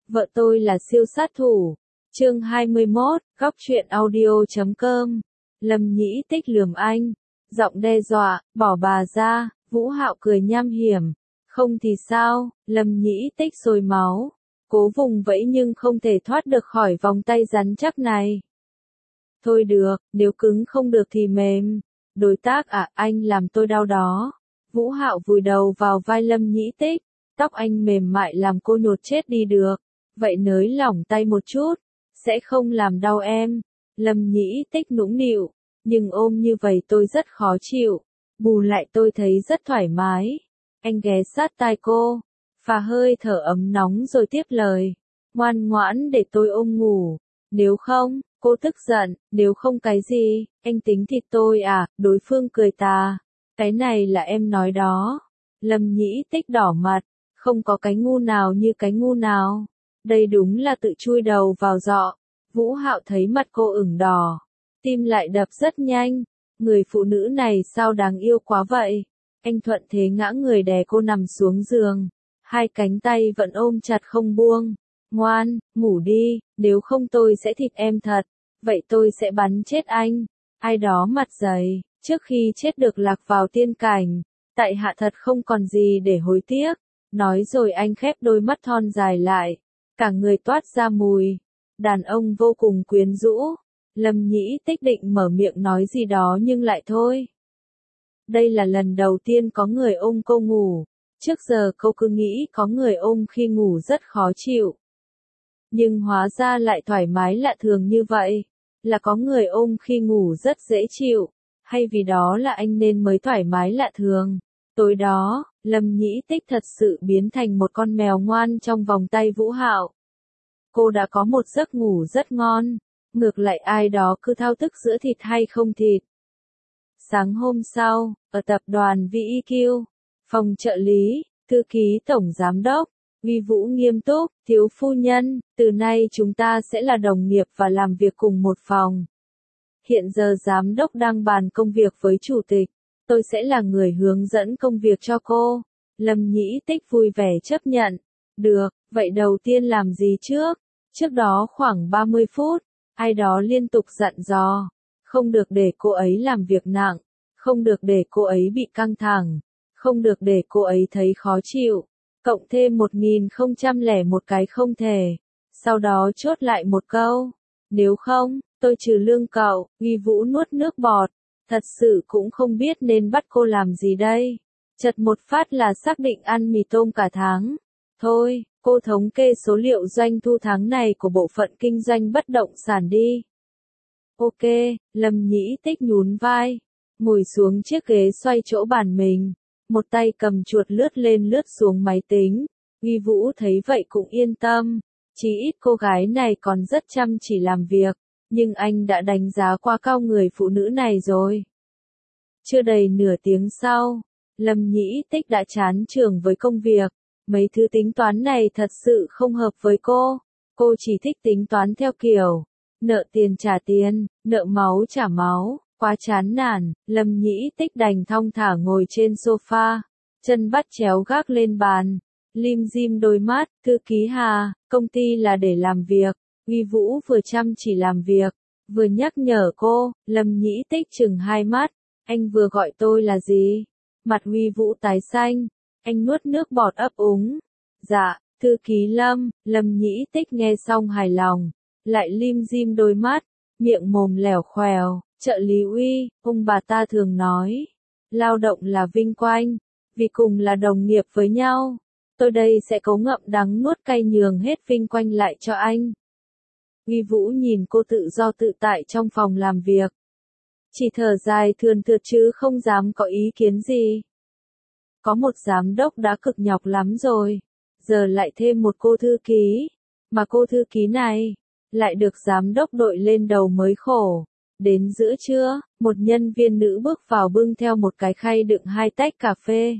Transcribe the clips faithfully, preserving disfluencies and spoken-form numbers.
Vợ tôi là siêu sát thủ. Chương hai mươi mốt, góc truyện audio chấm com. Lâm Nhĩ Tích lườm anh, giọng đe dọa, bỏ bà ra. Vũ Hạo cười nham hiểm, không thì sao? Lâm Nhĩ Tích sôi máu, cố vùng vẫy nhưng không thể thoát được khỏi vòng tay rắn chắc này. Thôi được, nếu cứng không được thì mềm. Đối tác à, anh làm tôi đau đó. Vũ Hạo vùi đầu vào vai Lâm Nhĩ Tích, tóc anh mềm mại làm cô nhột chết đi được. Vậy nới lỏng tay một chút, sẽ không làm đau em. Lâm Nhĩ Tích nũng nịu, nhưng ôm như vậy tôi rất khó chịu. Bù lại tôi thấy rất thoải mái. Anh ghé sát tai cô, phà hơi thở ấm nóng rồi tiếp lời. Ngoan ngoãn để tôi ôm ngủ. Nếu không, cô tức giận, nếu không cái gì, anh tính thịt tôi à? Đối phương cười tà. Cái này là em nói đó. Lâm Nhĩ Tích đỏ mặt, không có cái ngu nào như cái ngu nào. Đây đúng là tự chui đầu vào giọ. Vũ Hạo thấy mặt cô ửng đỏ, tim lại đập rất nhanh. Người phụ nữ này sao đáng yêu quá vậy. Anh thuận thế ngã người đè cô nằm xuống giường, hai cánh tay vẫn ôm chặt không buông. Ngoan, ngủ đi, nếu không tôi sẽ thịt em thật. Vậy tôi sẽ bắn chết anh. Ai đó mặt dày, trước khi chết được lạc vào tiên cảnh. Tại hạ thật không còn gì để hối tiếc. Nói rồi anh khép đôi mắt thon dài lại, cả người toát ra mùi đàn ông vô cùng quyến rũ. Lâm Nhĩ Tích định mở miệng nói gì đó nhưng lại thôi. Đây là lần đầu tiên có người ôm cô ngủ. Trước giờ cô cứ nghĩ có người ôm khi ngủ rất khó chịu. Nhưng hóa ra lại thoải mái lạ thường như vậy. Là có người ôm khi ngủ rất dễ chịu. Hay vì đó là anh nên mới thoải mái lạ thường. Tối đó, Lâm Nhĩ Tích thật sự biến thành một con mèo ngoan trong vòng tay Vũ Hạo. Cô đã có một giấc ngủ rất ngon. Ngược lại ai đó cứ thao thức giữa thịt hay không thịt. Sáng hôm sau, ở tập đoàn vê e quy, phòng trợ lý, thư ký tổng giám đốc, Uy Vũ nghiêm túc, thiếu phu nhân, từ nay chúng ta sẽ là đồng nghiệp và làm việc cùng một phòng. Hiện giờ giám đốc đang bàn công việc với chủ tịch, tôi sẽ là người hướng dẫn công việc cho cô. Lâm Nhĩ Tích vui vẻ chấp nhận. Được, vậy đầu tiên làm gì trước? Trước đó khoảng ba mươi phút, ai đó liên tục dặn dò. Không được để cô ấy làm việc nặng, không được để cô ấy bị căng thẳng, không được để cô ấy thấy khó chịu. Cộng thêm một nghìn không trăm lẻ một cái không thể. Sau đó chốt lại một câu. Nếu không, tôi trừ lương cậu. Uy Vũ nuốt nước bọt. Thật sự cũng không biết nên bắt cô làm gì đây. Chật một phát là xác định ăn mì tôm cả tháng. Thôi, cô thống kê số liệu doanh thu tháng này của bộ phận kinh doanh bất động sản đi. Ok, Lâm Nhĩ Tích nhún vai, ngồi xuống chiếc ghế xoay chỗ bàn mình. Một tay cầm chuột lướt lên lướt xuống máy tính. Uy Vũ thấy vậy cũng yên tâm. Chí ít cô gái này còn rất chăm chỉ làm việc. Nhưng anh đã đánh giá quá cao người phụ nữ này rồi. Chưa đầy nửa tiếng sau, Lâm Nhĩ Tích đã chán chường với công việc. Mấy thứ tính toán này thật sự không hợp với cô. Cô chỉ thích tính toán theo kiểu nợ tiền trả tiền, nợ máu trả máu. Quá chán nản, Lâm Nhĩ Tích đành thong thả ngồi trên sofa, chân bắt chéo gác lên bàn, lim dim đôi mắt. Thư ký Hà, công ty là để làm việc. Uy Vũ vừa chăm chỉ làm việc, vừa nhắc nhở cô. Lâm Nhĩ Tích chừng hai mắt. Anh vừa gọi tôi là gì? Mặt Uy Vũ tái xanh, anh nuốt nước bọt ấp úng. Dạ, thư ký Lâm. Lâm Nhĩ Tích nghe xong hài lòng, lại lim dim đôi mắt, miệng mồm lẻo khoèo. Trợ lý Uy, ông bà ta thường nói, lao động là vinh quang, vì cùng là đồng nghiệp với nhau. Tôi đây sẽ cố ngậm đắng nuốt cay nhường hết vinh quang lại cho anh. Uy Vũ nhìn cô tự do tự tại trong phòng làm việc, chỉ thở dài thườn thượt chứ không dám có ý kiến gì. Có một giám đốc đã cực nhọc lắm rồi, giờ lại thêm một cô thư ký, mà cô thư ký này lại được giám đốc đội lên đầu mới khổ. Đến giữa trưa, một nhân viên nữ bước vào bưng theo một cái khay đựng hai tách cà phê.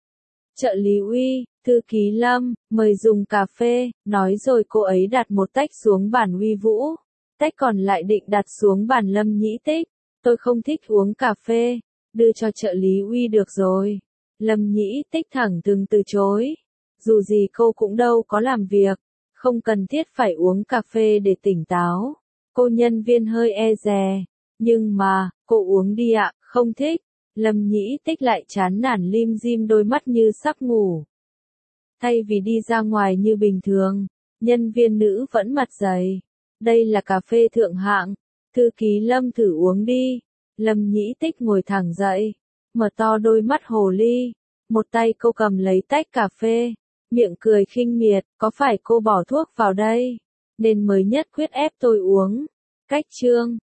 Trợ lý Uy, thư ký Lâm, mời dùng cà phê, nói rồi cô ấy đặt một tách xuống bàn Uy Vũ. Tách còn lại định đặt xuống bàn Lâm Nhĩ Tích. Tôi không thích uống cà phê, đưa cho trợ lý Uy được rồi. Lâm Nhĩ Tích thẳng thừng từ chối. Dù gì cô cũng đâu có làm việc, Không cần thiết phải uống cà phê để tỉnh táo. Cô nhân viên hơi e dè. Nhưng mà, cô uống đi ạ, không thích. Lâm Nhĩ Tích lại chán nản lim dim đôi mắt như sắp ngủ. Thay vì đi ra ngoài như bình thường, nhân viên nữ vẫn mặt dày. Đây là cà phê thượng hạng. Thư ký Lâm thử uống đi. Lâm Nhĩ Tích ngồi thẳng dậy, mở to đôi mắt hồ ly. Một tay cô cầm lấy tách cà phê, miệng cười khinh miệt, có phải cô bỏ thuốc vào đây, nên mới nhất quyết ép tôi uống. Cách chương